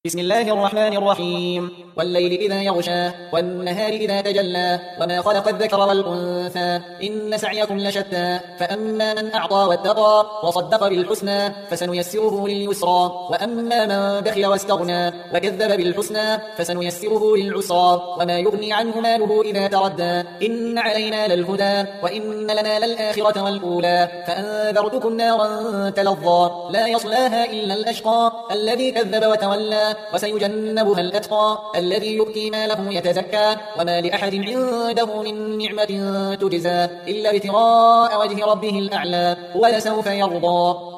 بسم الله الرحمن الرحيم والليل إذا يغشى والنهار إذا تجلى وما خلق الذكر والأنثى إن سعيكم لشتى فأما من أعطى واتقى وصدق بالحسنى فسنيسره لليسرى وأما من بخل واستغنى وكذب بالحسنى فسنيسره للعسرى وما يغني عنه ماله إذا تردى إن علينا للهدى وإن لنا للآخرة والأولى فأنذرتكم نارا تلظى لا يصلاها إلا الأشقى الذي كذب وتولى وسيجنبها الأتقى الذي يؤتي ماله يتزكى وما لأحد عنده من نعمة تجزى إلا ابتغاء وجه ربه الأعلى ولسوف يرضى.